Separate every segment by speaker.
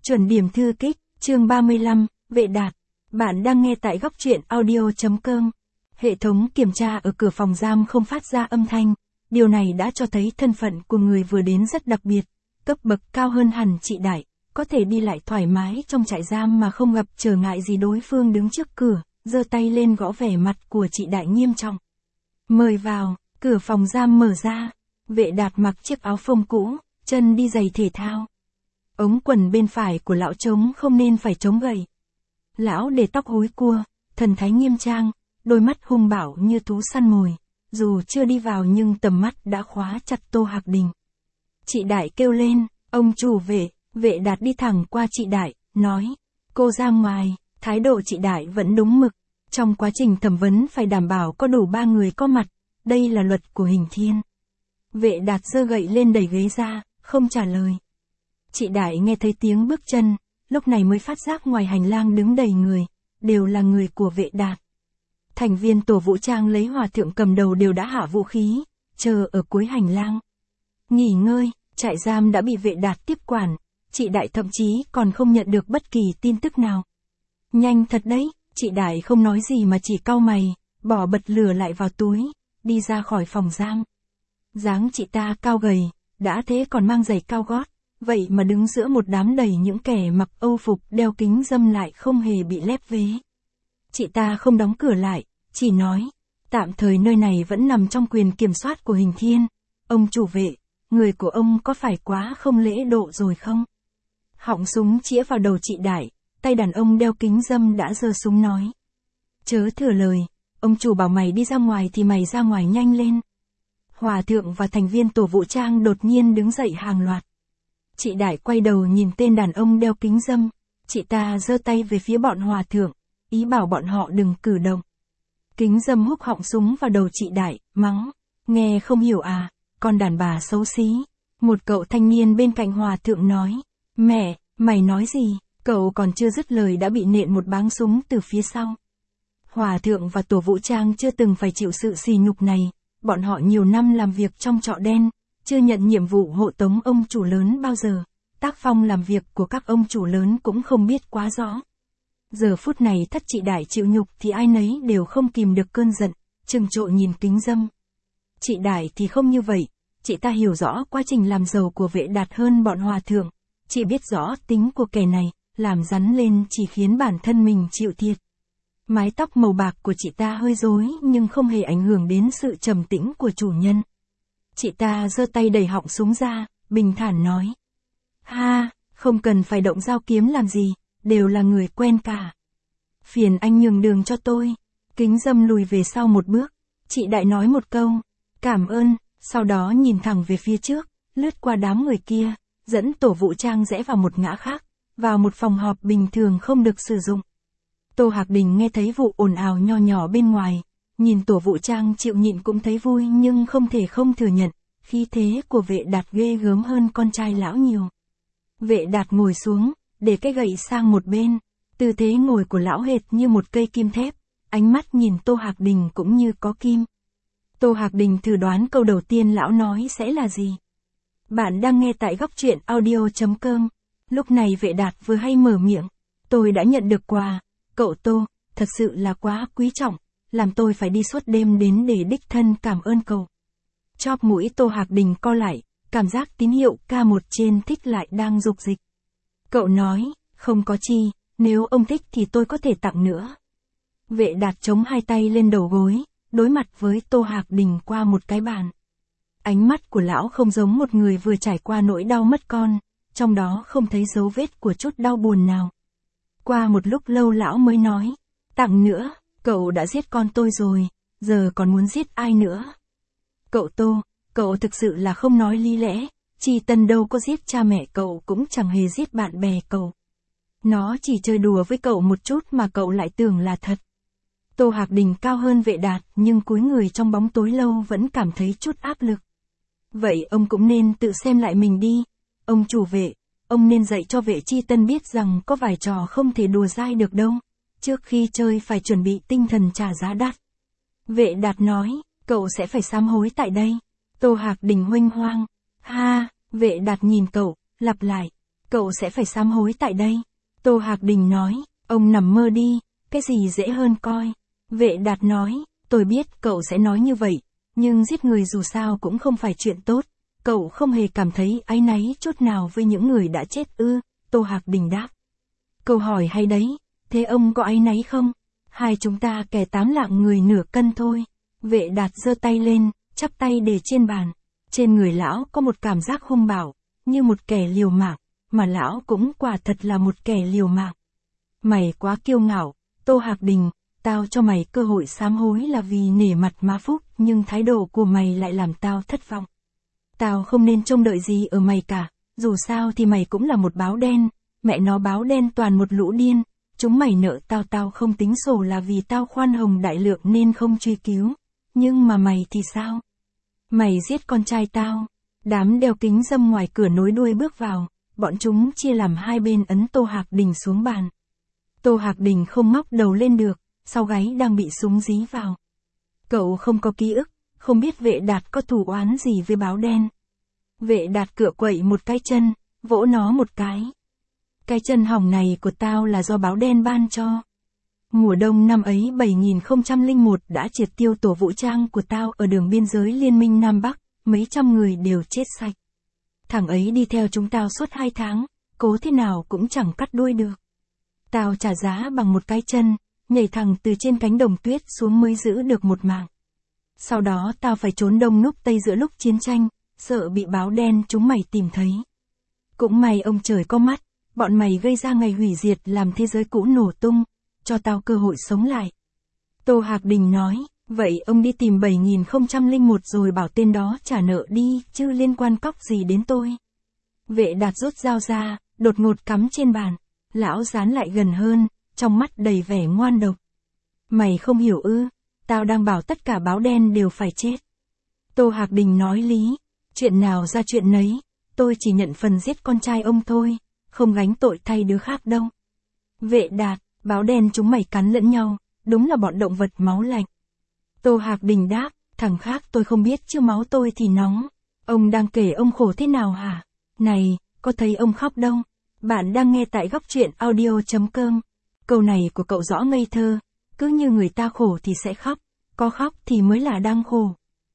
Speaker 1: Chuẩn điểm thư kích, chương 35, Vệ Đạt. Bạn đang nghe tại góc truyện audio.com. Hệ thống kiểm tra ở cửa phòng giam không phát ra âm thanh. Điều này đã cho thấy thân phận của người vừa đến rất đặc biệt, cấp bậc cao hơn hẳn chị Đại, có thể đi lại thoải mái trong trại giam mà không gặp trở ngại gì. Đối phương đứng trước cửa, giơ tay lên gõ. Vẻ mặt của chị Đại nghiêm trọng. Mời vào. Cửa phòng giam mở ra. Vệ Đạt mặc chiếc áo phông cũ, chân đi giày thể thao. Ống quần bên phải của lão trống không nên phải trống gầy. Lão để tóc húi cua, thần thái nghiêm trang, đôi mắt hung bạo như thú săn mồi. Dù chưa đi vào nhưng tầm mắt đã khóa chặt Tô Hạc Đình. Chị Đại kêu lên, ông chủ Vệ. Vệ Đạt đi thẳng qua chị Đại, nói, cô ra ngoài. Thái độ chị Đại vẫn đúng mực. Trong quá trình thẩm vấn phải đảm bảo có đủ 3 người có mặt. Đây là luật của Hình Thiên. Vệ Đạt giơ gậy lên đẩy ghế ra, không trả lời. Chị Đại nghe thấy tiếng bước chân, lúc này mới phát giác ngoài hành lang đứng đầy người, đều là người của Vệ Đạt. Thành viên tổ vũ trang lấy hòa thượng cầm đầu đều đã hạ vũ khí, chờ ở cuối hành lang. Nghỉ ngơi, trại giam đã bị Vệ Đạt tiếp quản, chị Đại thậm chí còn không nhận được bất kỳ tin tức nào. Nhanh thật đấy, chị Đại không nói gì mà chỉ cau mày, bỏ bật lửa lại vào túi, đi ra khỏi phòng giam. Dáng chị ta cao gầy, đã thế còn mang giày cao gót, vậy mà đứng giữa một đám đầy những kẻ mặc âu phục đeo kính râm lại không hề bị lép vế. Chị ta không đóng cửa lại, chỉ nói, tạm thời nơi này vẫn nằm trong quyền kiểm soát của Hình Thiên. Ông chủ Vệ, người của ông có phải quá không lễ độ rồi không? Họng súng chĩa vào đầu chị Đại, tay đàn ông đeo kính râm đã giơ súng nói. Chớ thừa lời, ông chủ bảo mày đi ra ngoài thì mày ra ngoài nhanh lên. Hòa thượng và thành viên tổ vũ trang đột nhiên đứng dậy hàng loạt. Chị Đại quay đầu nhìn tên đàn ông đeo kính râm, chị ta giơ tay về phía bọn hòa thượng, ý bảo bọn họ đừng cử động. Kính râm húc họng súng vào đầu chị Đại, mắng, nghe không hiểu à, con đàn bà xấu xí. Một cậu thanh niên bên cạnh hòa thượng nói, mẹ, mày nói gì? Cậu còn chưa dứt lời đã bị nện một báng súng từ phía sau. Hòa thượng và tổ vũ trang chưa từng phải chịu sự sỉ nhục này, bọn họ nhiều năm làm việc trong chợ đen, chưa nhận nhiệm vụ hộ tống ông chủ lớn bao giờ, tác phong làm việc của các ông chủ lớn cũng không biết quá rõ. Giờ phút này thất chị Đại chịu nhục thì ai nấy đều không kìm được cơn giận, trừng trội nhìn kính râm. Chị Đại thì không như vậy, chị ta hiểu rõ quá trình làm giàu của Vệ Đạt hơn bọn hòa thượng, chị biết rõ tính của kẻ này, làm rắn lên chỉ khiến bản thân mình chịu thiệt. Mái tóc màu bạc của chị ta hơi rối nhưng không hề ảnh hưởng đến sự trầm tĩnh của chủ nhân. Chị ta giơ tay đẩy họng súng ra, bình thản nói. Ha, không cần phải động dao kiếm làm gì, đều là người quen cả. Phiền anh nhường đường cho tôi. Kính râm lùi về sau một bước, chị Đại nói một câu, cảm ơn, sau đó nhìn thẳng về phía trước, lướt qua đám người kia, dẫn tổ vũ trang rẽ vào một ngã khác, vào một phòng họp bình thường không được sử dụng. Tô Hạc Đình nghe thấy vụ ồn ào nho nhỏ bên ngoài, nhìn tổ vũ trang chịu nhịn cũng thấy vui nhưng không thể không thừa nhận, khí thế của Vệ Đạt ghê gớm hơn con trai lão nhiều. Vệ Đạt ngồi xuống, để cái gậy sang một bên, tư thế ngồi của lão hệt như một cây kim thép, ánh mắt nhìn Tô Hạc Đình cũng như có kim. Tô Hạc Đình thử đoán câu đầu tiên lão nói sẽ là gì. Bạn đang nghe tại góc truyện audio.com. Lúc này Vệ Đạt vừa hay mở miệng, tôi đã nhận được quà, cậu Tô, thật sự là quá quý trọng, làm tôi phải đi suốt đêm đến để đích thân cảm ơn cậu. Chóp mũi Tô Hạc Đình co lại, cảm giác tín hiệu K1 trên thích lại đang dục dịch. Cậu nói, không có chi, nếu ông thích thì tôi có thể tặng nữa. Vệ Đạt chống hai tay lên đầu gối, đối mặt với Tô Hạc Đình qua một cái bàn. Ánh mắt của lão không giống một người vừa trải qua nỗi đau mất con, trong đó không thấy dấu vết của chút đau buồn nào. Qua một lúc lâu lão mới nói, tặng nữa, cậu đã giết con tôi rồi, giờ còn muốn giết ai nữa? Cậu Tô, cậu thực sự là không nói lý lẽ, Chi Tân đâu có giết cha mẹ cậu cũng chẳng hề giết bạn bè cậu. Nó chỉ chơi đùa với cậu một chút mà cậu lại tưởng là thật. Tô Hạc Đình cao hơn Vệ Đạt nhưng cúi người trong bóng tối lâu vẫn cảm thấy chút áp lực. Vậy ông cũng nên tự xem lại mình đi, ông chủ Vệ, ông nên dạy cho Vệ Chi Tân biết rằng có vài trò không thể đùa dai được đâu, trước khi chơi phải chuẩn bị tinh thần trả giá đắt. Vệ Đạt nói, cậu sẽ phải sám hối tại đây. Tô Hạc Đình huênh hoang, ha, Vệ Đạt nhìn cậu, lặp lại, Cậu sẽ phải sám hối tại đây. Tô Hạc Đình nói, ông nằm mơ đi, cái gì dễ hơn coi. Vệ Đạt nói, tôi biết cậu sẽ nói như vậy, nhưng giết người dù sao cũng không phải chuyện tốt. Cậu không hề cảm thấy áy náy chút nào với những người đã chết ư? Tô Hạc Đình đáp. Câu hỏi hay đấy, thế ông có áy náy không? Hai chúng ta kẻ 8 lạng người nửa cân thôi. Vệ Đạt giơ tay lên, chắp tay để trên bàn. Trên người lão có một cảm giác hung bạo, như một kẻ liều mạng, mà lão cũng quả thật là một kẻ liều mạng. Mày quá kiêu ngạo, Tô Hạc Đình, tao cho mày cơ hội sám hối là vì nể mặt má Phúc, nhưng thái độ của mày lại làm tao thất vọng. Tao không nên trông đợi gì ở mày cả, dù sao thì mày cũng là một báo đen, mẹ nó báo đen toàn một lũ điên, chúng mày nợ tao không tính sổ là vì tao khoan hồng đại lượng nên không truy cứu, nhưng mà mày thì sao? Mày giết con trai tao. Đám đeo kính dâm ngoài cửa nối đuôi bước vào, bọn chúng chia làm hai bên ấn Tô Hạc Đình xuống bàn. Tô Hạc Đình không ngóc đầu lên được, sau gáy đang bị súng dí vào. Cậu không có ký ức, không biết Vệ Đạt có thù oán gì với báo đen. Vệ Đạt cựa quậy một cái chân, vỗ nó một cái. Cái chân hỏng này của tao là do báo đen ban cho. Mùa đông năm ấy 7001 đã triệt tiêu tổ vũ trang của tao ở đường biên giới Liên minh Nam Bắc, mấy trăm người đều chết sạch. Thằng ấy đi theo chúng tao suốt 2 tháng, cố thế nào cũng chẳng cắt đuôi được. Tao trả giá bằng một cái chân, nhảy thẳng từ trên cánh đồng tuyết xuống mới giữ được một mạng. Sau đó tao phải trốn đông núp tây giữa lúc chiến tranh, sợ bị báo đen chúng mày tìm thấy. Cũng may ông trời có mắt, bọn mày gây ra ngày hủy diệt làm thế giới cũ nổ tung, cho tao cơ hội sống lại. Tô Hạc Đình nói, vậy ông đi tìm 7001 rồi bảo tên đó trả nợ đi, chứ liên quan cóc gì đến tôi. Vệ Đạt rút dao ra, đột ngột cắm trên bàn. Lão dán lại gần hơn, trong mắt đầy vẻ ngoan độc. Mày không hiểu ư, tao đang bảo tất cả báo đen đều phải chết. Tô Hạc Đình nói lý, chuyện nào ra chuyện nấy, tôi chỉ nhận phần giết con trai ông thôi, không gánh tội thay đứa khác đâu. Vệ Đạt, báo đen chúng mày cắn lẫn nhau, đúng là bọn động vật máu lạnh. Tô Hạc Đình đáp, thằng khác tôi không biết chứ máu tôi thì nóng. Ông đang kể ông khổ thế nào hả? Này, có thấy ông khóc đâu? Bạn đang nghe tại góc truyện audio.com. Câu này của cậu rõ ngây thơ, cứ như người ta khổ thì sẽ khóc, có khóc thì mới là đang khổ.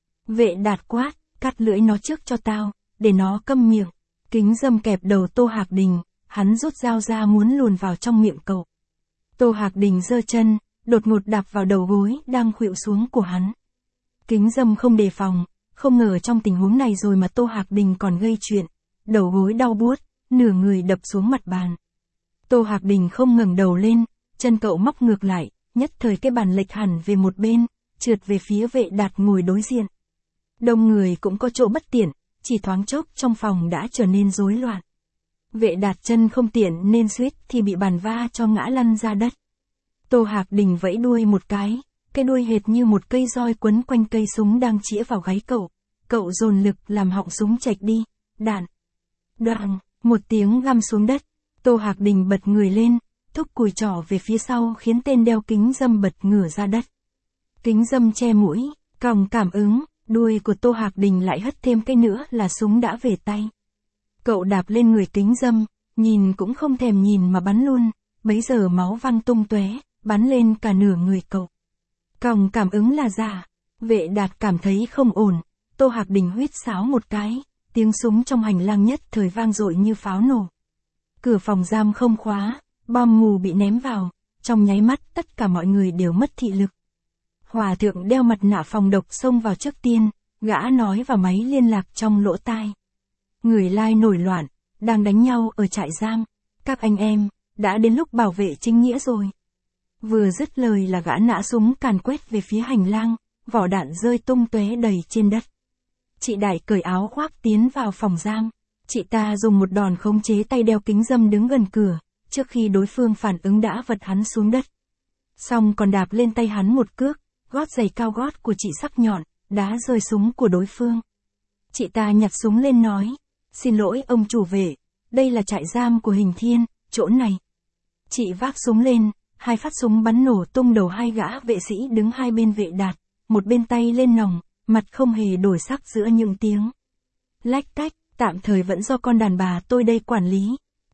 Speaker 1: Vệ Đạt quát, cắt lưỡi nó trước cho tao, để nó câm miệng. Kính dâm kẹp đầu Tô Hạc Đình, hắn rút dao ra muốn luồn vào trong miệng cậu. Tô Hạc Đình giơ chân, đột ngột đạp vào đầu gối đang khuỵu xuống của hắn. Kính dâm không đề phòng, không ngờ trong tình huống này rồi mà Tô Hạc Đình còn gây chuyện. Đầu gối đau buốt, nửa người đập xuống mặt bàn. Tô Hạc Đình không ngẩng đầu lên, chân cậu móc ngược lại, nhất thời cái bàn lệch hẳn về một bên, trượt về phía Vệ Đạt ngồi đối diện. Đông người cũng có chỗ bất tiện, chỉ thoáng chốc trong phòng đã trở nên rối loạn. Vệ Đạt chân không tiện nên suýt thì bị bàn va cho ngã lăn ra đất. Tô Hạc Đình vẫy đuôi một cái đuôi hệt như một cây roi quấn quanh cây súng đang chĩa vào gáy cậu. Cậu dồn lực làm họng súng chạch đi, đạn. Đoàng, một tiếng găm xuống đất. Tô Hạc Đình bật người lên, thúc cùi trỏ về phía sau khiến tên đeo kính dâm bật ngửa ra đất. Kính dâm che mũi, còng cảm ứng, đuôi của Tô Hạc Đình lại hất thêm cái nữa là súng đã về tay. Cậu đạp lên người kính dâm, nhìn cũng không thèm nhìn mà bắn luôn, bấy giờ máu văng tung tóe, bắn lên cả nửa người cậu. Còng cảm ứng là giả. Vệ Đạt cảm thấy không ổn, Tô Hạc Đình huýt sáo một cái, tiếng súng trong hành lang nhất thời vang dội như pháo nổ. Cửa phòng giam không khóa, bom mù bị ném vào, trong nháy mắt tất cả mọi người đều mất thị lực. Hòa thượng đeo mặt nạ phòng độc xông vào trước tiên, gã nói vào máy liên lạc trong lỗ tai. Người Lai nổi loạn, đang đánh nhau ở trại giam, các anh em, đã đến lúc bảo vệ chính nghĩa rồi. Vừa dứt lời là gã nã súng càn quét về phía hành lang, vỏ đạn rơi tung tóe đầy trên đất. Chị Đại cởi áo khoác tiến vào phòng giam. Chị ta dùng một đòn khống chế tay đeo kính dâm đứng gần cửa, trước khi đối phương phản ứng đã vật hắn xuống đất. Xong còn đạp lên tay hắn một cước, gót giày cao gót của chị sắc nhọn, đá rơi súng của đối phương. Chị ta nhặt súng lên nói, xin lỗi ông chủ vệ, đây là trại giam của Hình Thiên, chỗ này. Chị vác súng lên, 2 phát súng bắn nổ tung đầu 2 gã vệ sĩ đứng hai bên Vệ Đạt, một bên tay lên nòng, mặt không hề đổi sắc giữa những tiếng lách cách, tạm thời vẫn do con đàn bà tôi đây quản lý.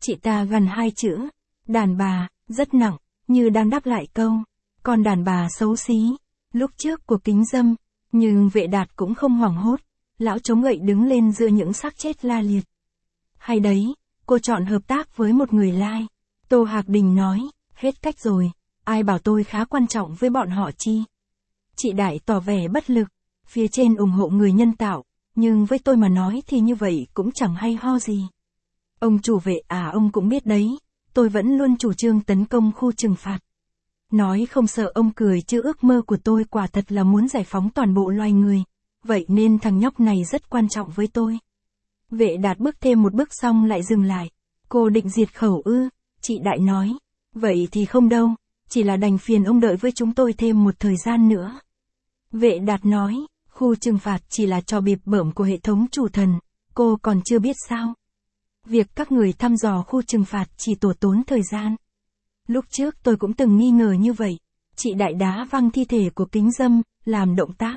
Speaker 1: Chị ta gần 2 chữ, đàn bà, rất nặng, như đang đáp lại câu, còn đàn bà xấu xí, lúc trước của Kính Dâm, nhưng Vệ Đạt cũng không hoảng hốt, lão chống gậy đứng lên giữa những xác chết la liệt. Hay đấy, cô chọn hợp tác với một người lai. Tô Hạc Đình nói, hết cách rồi, ai bảo tôi khá quan trọng với bọn họ chi. Chị Đại tỏ vẻ bất lực, phía trên ủng hộ người nhân tạo, nhưng với tôi mà nói thì như vậy cũng chẳng hay ho gì. Ông chủ Vệ ông cũng biết đấy, tôi vẫn luôn chủ trương tấn công khu trừng phạt. Nói không sợ ông cười chứ ước mơ của tôi quả thật là muốn giải phóng toàn bộ loài người, vậy nên thằng nhóc này rất quan trọng với tôi. Vệ Đạt bước thêm một bước xong lại dừng lại. Cô định diệt khẩu ư? Chị Đại nói. Vậy thì không đâu, chỉ là đành phiền ông đợi với chúng tôi thêm một thời gian nữa. Vệ Đạt nói, khu trừng phạt chỉ là trò bịp bợm của hệ thống chủ thần, cô còn chưa biết sao. Việc các người thăm dò khu trừng phạt chỉ tổ tốn thời gian. Lúc trước tôi cũng từng nghi ngờ như vậy. Chị Đại đá văng thi thể của Kính Dâm, làm động tác.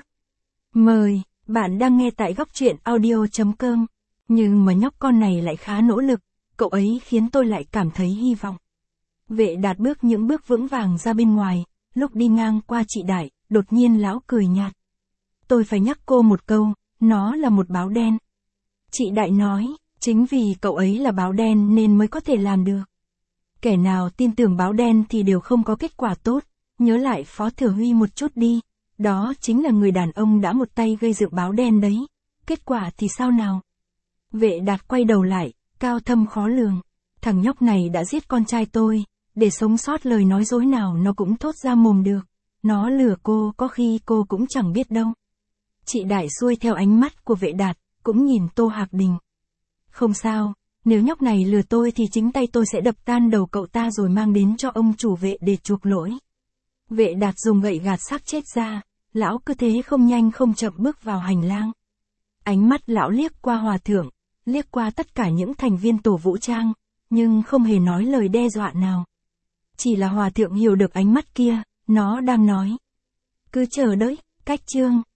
Speaker 1: Mời, bạn đang nghe tại góc truyện audio.com. Nhưng mà nhóc con này lại khá nỗ lực, cậu ấy khiến tôi lại cảm thấy hy vọng. Vệ Đạt bước những bước vững vàng ra bên ngoài, lúc đi ngang qua chị Đại, đột nhiên lão cười nhạt. Tôi phải nhắc cô một câu, nó là một báo đen. Chị Đại nói, chính vì cậu ấy là báo đen nên mới có thể làm được. Kẻ nào tin tưởng báo đen thì đều không có kết quả tốt, nhớ lại Phó Thừa Huy một chút đi, đó chính là người đàn ông đã một tay gây dựng báo đen đấy, kết quả thì sao nào? Vệ Đạt quay đầu lại, cao thâm khó lường, thằng nhóc này đã giết con trai tôi, để sống sót lời nói dối nào nó cũng thốt ra mồm được, nó lừa cô có khi cô cũng chẳng biết đâu. Chị Đại xuôi theo ánh mắt của Vệ Đạt, cũng nhìn Tô Hạc Đình. Không sao, nếu nhóc này lừa tôi thì chính tay tôi sẽ đập tan đầu cậu ta rồi mang đến cho ông chủ Vệ để chuộc lỗi. Vệ Đạt dùng gậy gạt xác chết ra, lão cứ thế không nhanh không chậm bước vào hành lang. Ánh mắt lão liếc qua hòa thượng, liếc qua tất cả những thành viên tổ vũ trang, nhưng không hề nói lời đe dọa nào. Chỉ là hòa thượng hiểu được ánh mắt kia, nó đang nói. Cứ chờ đấy, cách chương.